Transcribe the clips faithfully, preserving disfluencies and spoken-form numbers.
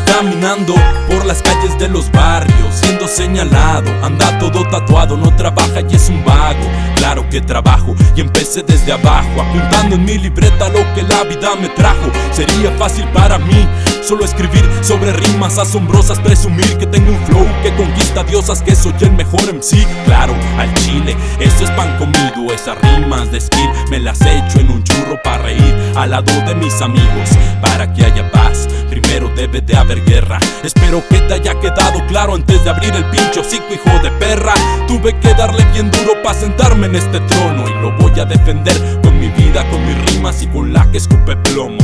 caminando por las calles de los barrios, siendo señalado, anda todo tatuado, no trabaja y es un vago. Claro que trabajo y empecé desde abajo, apuntando en mi libreta lo que la vida me trajo. Sería fácil para mí solo escribir sobre rimas asombrosas, presumir que tengo un flow que conquista diosas, que soy el mejor M C. Claro, al chile, eso es pan comido, esas rimas de skill me las echo en un churro para reír al lado de mis amigos. Para que haya paz, primero debe de haber guerra. Espero que te haya quedado claro antes de abrir el pincho hocico, hijo de perra. Tuve que darle bien duro para sentarme en este trono, y lo voy a defender con mi vida, con mis rimas y con la que escupe plomo.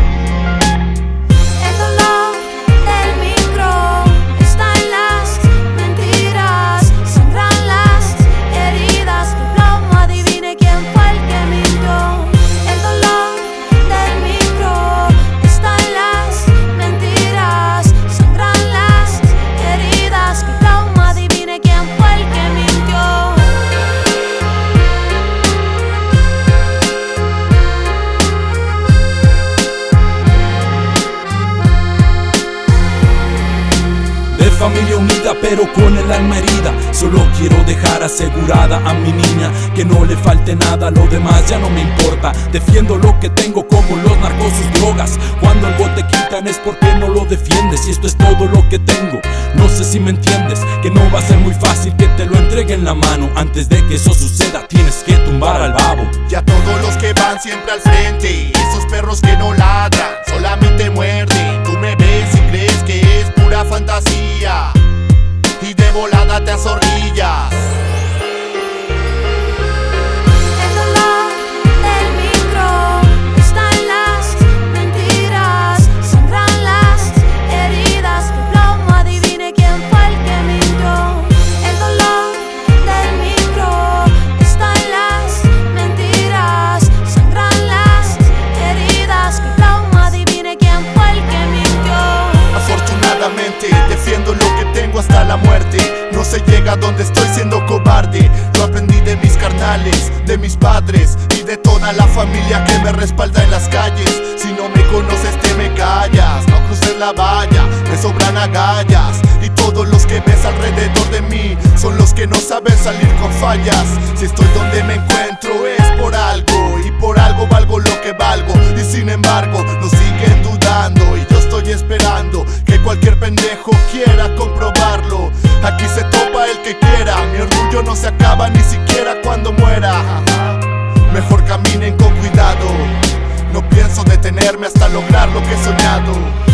Familia unida pero con el alma herida, solo quiero dejar asegurada a mi niña que no le falte nada, lo demás ya no me importa. Defiendo lo que tengo como los narcos, sus drogas. Cuando algo te quitan es porque no lo defiendes, y esto es todo lo que tengo. No sé si me entiendes, que no va a ser muy fácil que te lo entregue en la mano. Antes de que eso suceda tienes que tumbar al babo. Y a todos los que van siempre al frente, esos perros que no ladran, solamente muerden. Tú me ves y crees que es pura fantasía, y de volada te azorrillas. Defiendo lo que tengo hasta la muerte. No se llega a donde estoy siendo cobarde. Lo aprendí de mis carnales, de mis padres y de toda la familia que me respalda en las calles. Si no me conoces te me callas, no cruces la valla, me sobran agallas. Y todos los que ves alrededor de mí son los que no saben salir con fallas. Si estoy donde me encuentro es por algo, y por algo valgo lo que valgo. Y sin embargo no siguen dudando, y yo estoy esperando que cualquier pendejo quiera comprobarlo. Aquí se topa el que quiera, mi orgullo no se acaba ni siquiera cuando muera. Mejor caminen con cuidado, no pienso detenerme hasta lograr lo que he soñado.